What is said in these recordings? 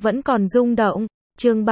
vẫn còn rung động. Chương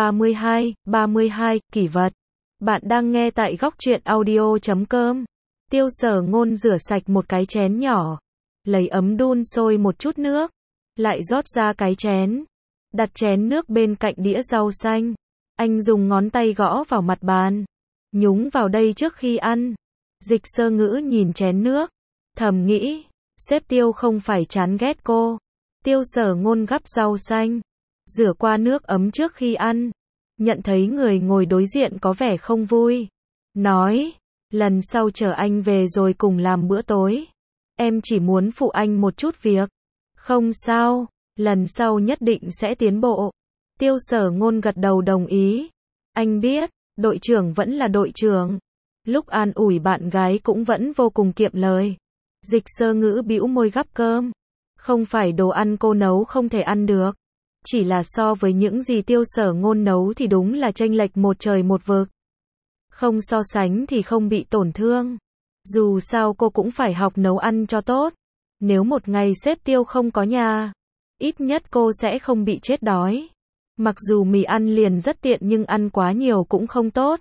32, kỷ vật. Bạn đang nghe tại góc truyện audio.com. Tiêu Sở Ngôn rửa sạch một cái chén nhỏ, lấy ấm đun sôi một chút nước, lại rót ra cái chén, đặt chén nước bên cạnh đĩa rau xanh. Anh dùng ngón tay gõ vào mặt bàn, nhúng vào đây trước khi ăn. Dịch Sơ Ngữ nhìn chén nước, thầm nghĩ, sếp Tiêu không phải chán ghét cô. Tiêu Sở Ngôn gắp rau xanh, rửa qua nước ấm trước khi ăn, nhận thấy người ngồi đối diện có vẻ không vui, nói, lần sau chờ anh về rồi cùng làm bữa tối. Em chỉ muốn phụ anh một chút việc. Không sao, lần sau nhất định sẽ tiến bộ. Tiêu Sở Ngôn gật đầu đồng ý. Anh biết, đội trưởng vẫn là đội trưởng. Lúc an ủi bạn gái cũng vẫn vô cùng kiệm lời. Dịch Sơ Ngữ bĩu môi gắp cơm. Không phải đồ ăn cô nấu không thể ăn được. Chỉ là so với những gì Tiêu Sở Ngôn nấu thì đúng là chênh lệch một trời một vực. Không so sánh thì không bị tổn thương. Dù sao cô cũng phải học nấu ăn cho tốt. Nếu một ngày sếp Tiêu không có nhà, ít nhất cô sẽ không bị chết đói. Mặc dù mì ăn liền rất tiện nhưng ăn quá nhiều cũng không tốt.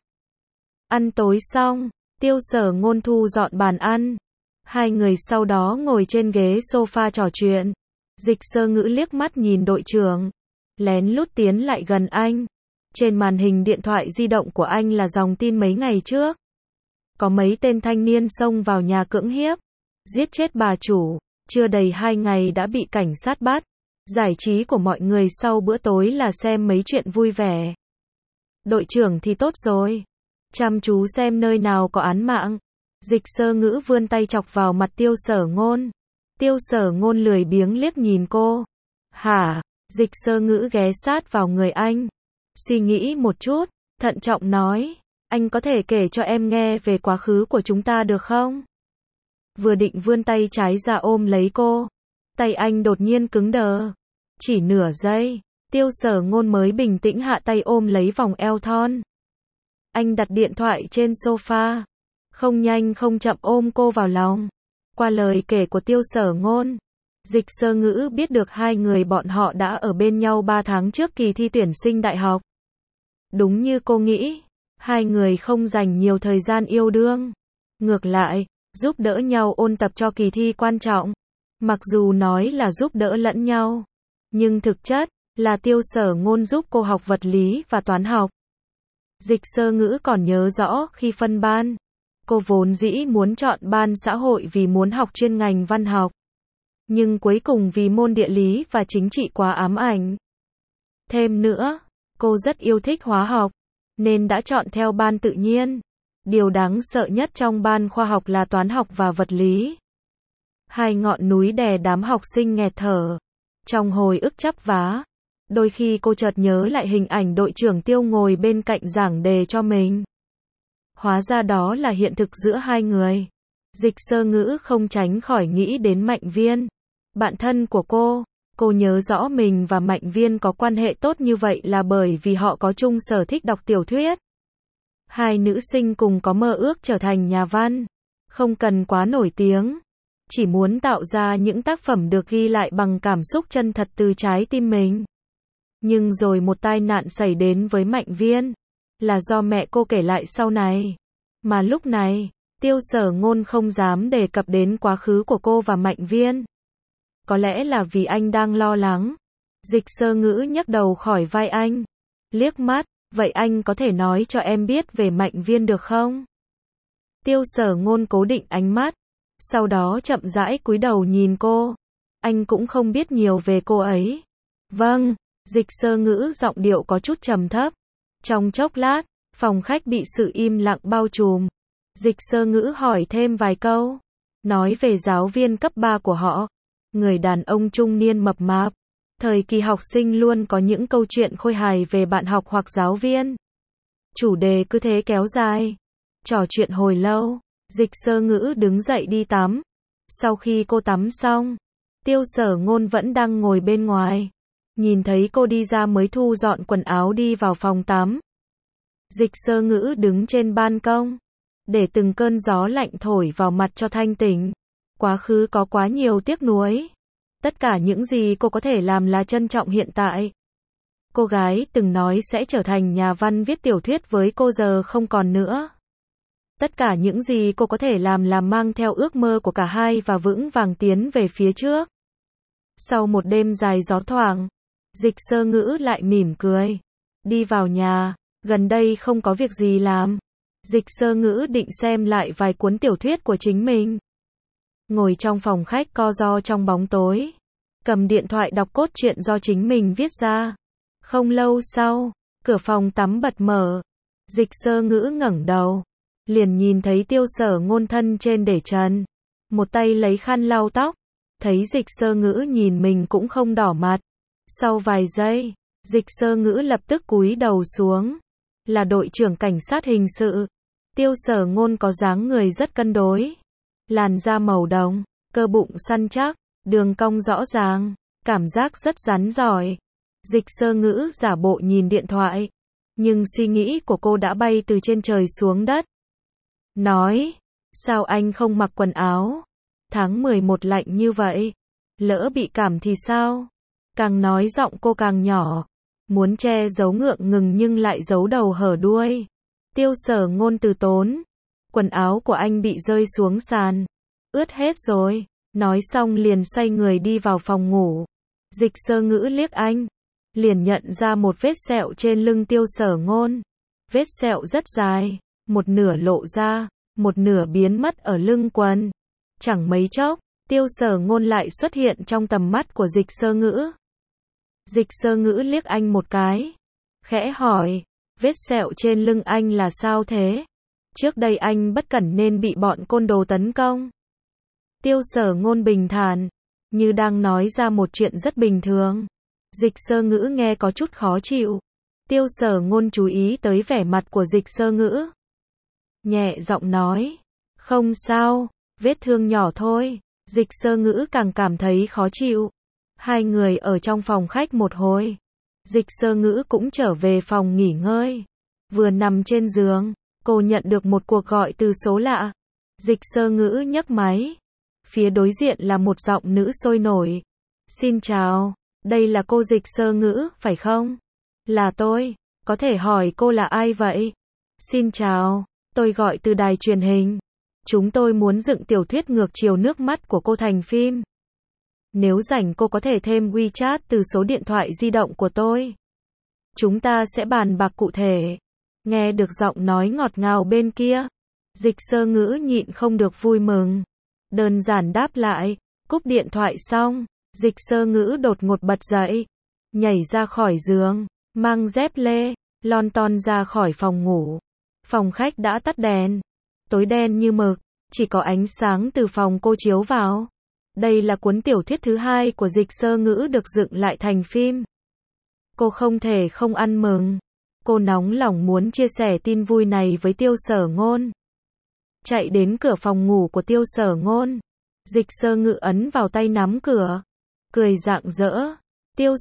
Ăn tối xong, Tiêu Sở Ngôn thu dọn bàn ăn. Hai người sau đó ngồi trên ghế sofa trò chuyện. Dịch Sơ Ngữ liếc mắt nhìn đội trưởng, lén lút tiến lại gần anh. Trên màn hình điện thoại di động của anh là dòng tin mấy ngày trước. Có mấy tên thanh niên xông vào nhà cưỡng hiếp, giết chết bà chủ, chưa đầy 2 ngày đã bị cảnh sát bắt. Giải trí của mọi người sau bữa tối là xem mấy chuyện vui vẻ. Đội trưởng thì tốt rồi, chăm chú xem nơi nào có án mạng. Dịch Sơ Ngữ vươn tay chọc vào mặt Tiêu Sở Ngôn. Tiêu Sở Ngôn lười biếng liếc nhìn cô. Hả? Dịch Sơ Ngữ ghé sát vào người anh, suy nghĩ một chút, thận trọng nói, anh có thể kể cho em nghe về quá khứ của chúng ta được không? Vừa định vươn tay trái ra ôm lấy cô, tay anh đột nhiên cứng đờ. Chỉ nửa giây, Tiêu Sở Ngôn mới bình tĩnh hạ tay ôm lấy vòng eo thon. Anh đặt điện thoại trên sofa, không nhanh không chậm ôm cô vào lòng. Qua lời kể của Tiêu Sở Ngôn, Dịch Sơ Ngữ biết được hai người bọn họ đã ở bên nhau 3 tháng trước kỳ thi tuyển sinh đại học. Đúng như cô nghĩ, hai người không dành nhiều thời gian yêu đương. Ngược lại, giúp đỡ nhau ôn tập cho kỳ thi quan trọng. Mặc dù nói là giúp đỡ lẫn nhau, nhưng thực chất là Tiêu Sở Ngôn giúp cô học vật lý và toán học. Dịch Sơ Ngữ còn nhớ rõ khi phân ban, cô vốn dĩ muốn chọn ban xã hội vì muốn học chuyên ngành văn học. Nhưng cuối cùng vì môn địa lý và chính trị quá ám ảnh. Thêm nữa, cô rất yêu thích hóa học, nên đã chọn theo ban tự nhiên. Điều đáng sợ nhất trong ban khoa học là toán học và vật lý. Hai ngọn núi đè đám học sinh nghẹt thở. Trong hồi ức chắp vá, đôi khi cô chợt nhớ lại hình ảnh đội trưởng Tiêu ngồi bên cạnh giảng đề cho mình. Hóa ra đó là hiện thực giữa hai người. Dịch Sơ Ngữ không tránh khỏi nghĩ đến Mạnh Viên, bạn thân của cô. Cô nhớ rõ mình và Mạnh Viên có quan hệ tốt như vậy là bởi vì họ có chung sở thích đọc tiểu thuyết. Hai nữ sinh cùng có mơ ước trở thành nhà văn, không cần quá nổi tiếng, chỉ muốn tạo ra những tác phẩm được ghi lại bằng cảm xúc chân thật từ trái tim mình. Nhưng rồi một tai nạn xảy đến với Mạnh Viên, là do mẹ cô kể lại sau này. Mà lúc này, Tiêu Sở Ngôn không dám đề cập đến quá khứ của cô và Mạnh Viên. Có lẽ là vì anh đang lo lắng. Dịch Sơ Ngữ nhấc đầu khỏi vai anh, liếc mắt, vậy anh có thể nói cho em biết về Mạnh Viên được không? Tiêu Sở Ngôn cố định ánh mắt, sau đó chậm rãi cúi đầu nhìn cô. Anh cũng không biết nhiều về cô ấy. Vâng, Dịch Sơ Ngữ giọng điệu có chút trầm thấp. Trong chốc lát, phòng khách bị sự im lặng bao trùm. Dịch Sơ Ngữ hỏi thêm vài câu, nói về giáo viên cấp 3 của họ. Người đàn ông trung niên mập mạp. Thời kỳ học sinh luôn có những câu chuyện khôi hài về bạn học hoặc giáo viên. Chủ đề cứ thế kéo dài. Trò chuyện hồi lâu, Dịch Sơ Ngữ đứng dậy đi tắm. Sau khi cô tắm xong, Tiêu Sở Ngôn vẫn đang ngồi bên ngoài. Nhìn thấy cô đi ra mới thu dọn quần áo đi vào phòng tắm. Dịch Sơ Ngữ đứng trên ban công, để từng cơn gió lạnh thổi vào mặt cho thanh tỉnh. Quá khứ có quá nhiều tiếc nuối. Tất cả những gì cô có thể làm là trân trọng hiện tại. Cô gái từng nói sẽ trở thành nhà văn viết tiểu thuyết với cô giờ không còn nữa. Tất cả những gì cô có thể làm mang theo ước mơ của cả hai và vững vàng tiến về phía trước. Sau một đêm dài gió thoảng, Dịch Sơ Ngữ lại mỉm cười. Đi vào nhà, gần đây không có việc gì làm. Dịch Sơ Ngữ định xem lại vài cuốn tiểu thuyết của chính mình. Ngồi trong phòng khách co ro trong bóng tối, cầm điện thoại đọc cốt truyện do chính mình viết ra. Không lâu sau, cửa phòng tắm bật mở. Dịch Sơ Ngữ ngẩng đầu, liền nhìn thấy Tiêu Sở Ngôn thân trên để trần, một tay lấy khăn lau tóc. Thấy Dịch Sơ Ngữ nhìn mình cũng không đỏ mặt. Sau vài giây, Dịch Sơ Ngữ lập tức cúi đầu xuống. Là đội trưởng cảnh sát hình sự. Tiêu Sở Ngôn có dáng người rất cân đối, làn da màu đồng, cơ bụng săn chắc, đường cong rõ ràng, cảm giác rất rắn giỏi. Dịch Sơ Ngữ giả bộ nhìn điện thoại, nhưng suy nghĩ của cô đã bay từ trên trời xuống đất. Nói, sao anh không mặc quần áo? Tháng 11 lạnh như vậy, lỡ bị cảm thì sao? Càng nói giọng cô càng nhỏ, muốn che giấu ngượng ngùng nhưng lại giấu đầu hở đuôi. Tiêu Sở Ngôn từ tốn, quần áo của anh bị rơi xuống sàn, ướt hết rồi. Nói xong liền xoay người đi vào phòng ngủ. Dịch Sơ Ngữ liếc anh, liền nhận ra một vết sẹo trên lưng Tiêu Sở Ngôn. Vết sẹo rất dài, một nửa lộ ra, một nửa biến mất ở lưng quần. Chẳng mấy chốc, Tiêu Sở Ngôn lại xuất hiện trong tầm mắt của Dịch Sơ Ngữ. Dịch Sơ Ngữ liếc anh một cái, khẽ hỏi, vết sẹo trên lưng anh là sao thế? Trước đây anh bất cẩn nên bị bọn côn đồ tấn công. Tiêu Sở Ngôn bình thản, như đang nói ra một chuyện rất bình thường. Dịch Sơ Ngữ nghe có chút khó chịu. Tiêu Sở Ngôn chú ý tới vẻ mặt của Dịch Sơ Ngữ, nhẹ giọng nói, không sao, vết thương nhỏ thôi. Dịch Sơ Ngữ càng cảm thấy khó chịu. Hai người ở trong phòng khách một hồi, Dịch Sơ Ngữ cũng trở về phòng nghỉ ngơi. Vừa nằm trên giường, cô nhận được một cuộc gọi từ số lạ. Dịch Sơ Ngữ nhấc máy. Phía đối diện là một giọng nữ sôi nổi. Xin chào, đây là cô Dịch Sơ Ngữ, phải không? Là tôi, có thể hỏi cô là ai vậy? Xin chào, tôi gọi từ đài truyền hình. Chúng tôi muốn dựng tiểu thuyết ngược chiều nước mắt của cô thành phim. Nếu rảnh cô có thể thêm WeChat từ số điện thoại di động của tôi. Chúng ta sẽ bàn bạc cụ thể. Nghe được giọng nói ngọt ngào bên kia, Dịch Sơ Ngữ nhịn không được vui mừng. Đơn giản đáp lại, cúp điện thoại xong, Dịch Sơ Ngữ đột ngột bật dậy, nhảy ra khỏi giường, mang dép lê, lon ton ra khỏi phòng ngủ. Phòng khách đã tắt đèn, tối đen như mực, chỉ có ánh sáng từ phòng cô chiếu vào. Đây là cuốn tiểu thuyết thứ hai của Dịch Sơ Ngữ được dựng lại thành phim. Cô không thể không ăn mừng. Cô nóng lòng muốn chia sẻ tin vui này với Tiêu Sở Ngôn. Chạy đến cửa phòng ngủ của Tiêu Sở Ngôn. Dịch Sơ Ngữ ấn vào tay nắm cửa, cười rạng rỡ. Tiêu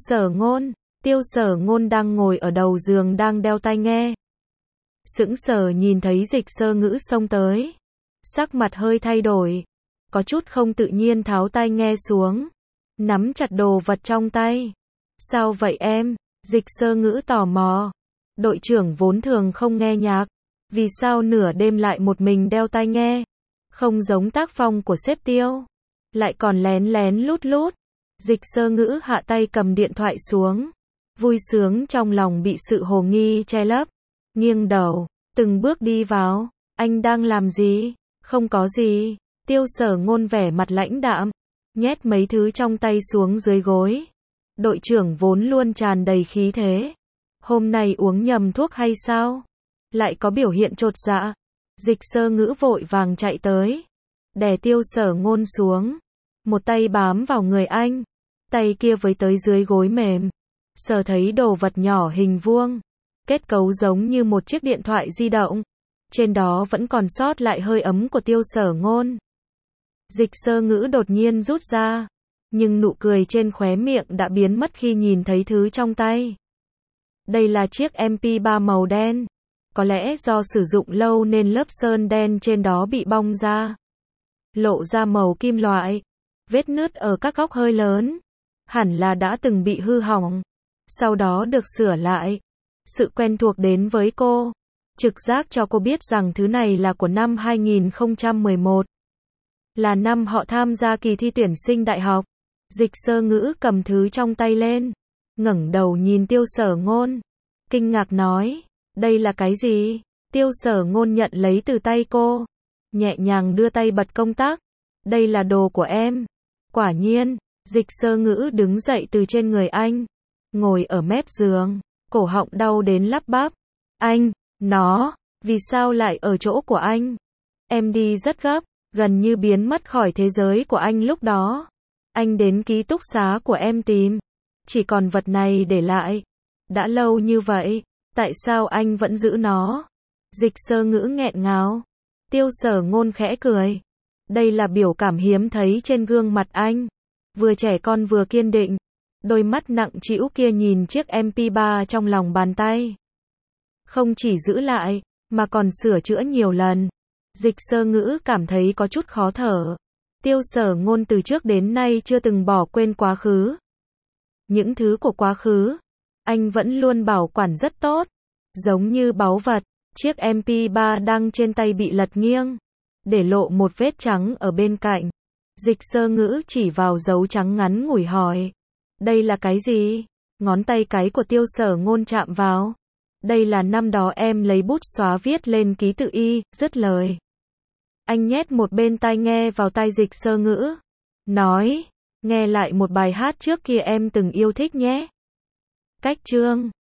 Sở Ngôn đang ngồi ở đầu giường đang đeo tai nghe. Sững sờ nhìn thấy Dịch Sơ Ngữ xông tới. Sắc mặt hơi thay đổi, có chút không tự nhiên tháo tai nghe xuống, nắm chặt đồ vật trong tay. Sao vậy em? Dịch Sơ Ngữ tò mò. Đội trưởng vốn thường không nghe nhạc, vì sao nửa đêm lại một mình đeo tai nghe? Không giống tác phong của sếp Tiêu, lại còn lén lén lút lút. Dịch Sơ Ngữ hạ tay cầm điện thoại xuống, vui sướng trong lòng bị sự hồ nghi che lấp, nghiêng đầu, từng bước đi vào. Anh đang làm gì? Không có gì. Tiêu Sở Ngôn vẻ mặt lãnh đạm, nhét mấy thứ trong tay xuống dưới gối. Đội trưởng vốn luôn tràn đầy khí thế, hôm nay uống nhầm thuốc hay sao? Lại có biểu hiện chột dạ. Dịch Sơ Ngữ vội vàng chạy tới, đè Tiêu Sở Ngôn xuống, một tay bám vào người anh, tay kia với tới dưới gối mềm, sờ thấy đồ vật nhỏ hình vuông, kết cấu giống như một chiếc điện thoại di động, trên đó vẫn còn sót lại hơi ấm của Tiêu Sở Ngôn. Dịch Sơ Ngữ đột nhiên rút ra, nhưng nụ cười trên khóe miệng đã biến mất khi nhìn thấy thứ trong tay. Đây là chiếc MP3 màu đen. Có lẽ do sử dụng lâu nên lớp sơn đen trên đó bị bong ra, lộ ra màu kim loại. Vết nứt ở các góc hơi lớn, hẳn là đã từng bị hư hỏng. sau đó được sửa lại. Sự quen thuộc đến với cô, trực giác cho cô biết rằng thứ này là của năm 2011. Là năm họ tham gia kỳ thi tuyển sinh đại học. Dịch Sơ Ngữ cầm thứ trong tay lên, ngẩng đầu nhìn Tiêu Sở Ngôn, kinh ngạc nói, đây là cái gì? Tiêu Sở Ngôn nhận lấy từ tay cô, nhẹ nhàng đưa tay bật công tắc, đây là đồ của em. Quả nhiên, Dịch Sơ Ngữ đứng dậy từ trên người anh, ngồi ở mép giường, cổ họng đau đến lắp bắp, anh, nó, vì sao lại ở chỗ của anh? Em đi rất gấp, gần như biến mất khỏi thế giới của anh lúc đó. Anh đến ký túc xá của em tìm, chỉ còn vật này để lại. Đã lâu như vậy, tại sao anh vẫn giữ nó? Dịch Sơ Ngữ nghẹn ngào. Tiêu Sở Ngôn khẽ cười. Đây là biểu cảm hiếm thấy trên gương mặt anh. Vừa trẻ con vừa kiên định. Đôi mắt nặng trĩu kia nhìn chiếc MP3 trong lòng bàn tay. Không chỉ giữ lại, mà còn sửa chữa nhiều lần. Dịch Sơ Ngữ cảm thấy có chút khó thở. Tiêu Sở Ngôn từ trước đến nay chưa từng bỏ quên quá khứ. Những thứ của quá khứ, anh vẫn luôn bảo quản rất tốt. Giống như báu vật, chiếc MP3 đang trên tay bị lật nghiêng, để lộ một vết trắng ở bên cạnh. Dịch Sơ Ngữ chỉ vào dấu trắng ngắn ngủi hỏi. Đây là cái gì? Ngón tay cái của Tiêu Sở Ngôn chạm vào. Đây là năm đó em lấy bút xóa viết lên ký tự Y, dứt lời. Anh nhét một bên tai nghe vào tai Dịch Sơ Ngữ. Nói, nghe lại một bài hát trước kia em từng yêu thích nhé. Cách chương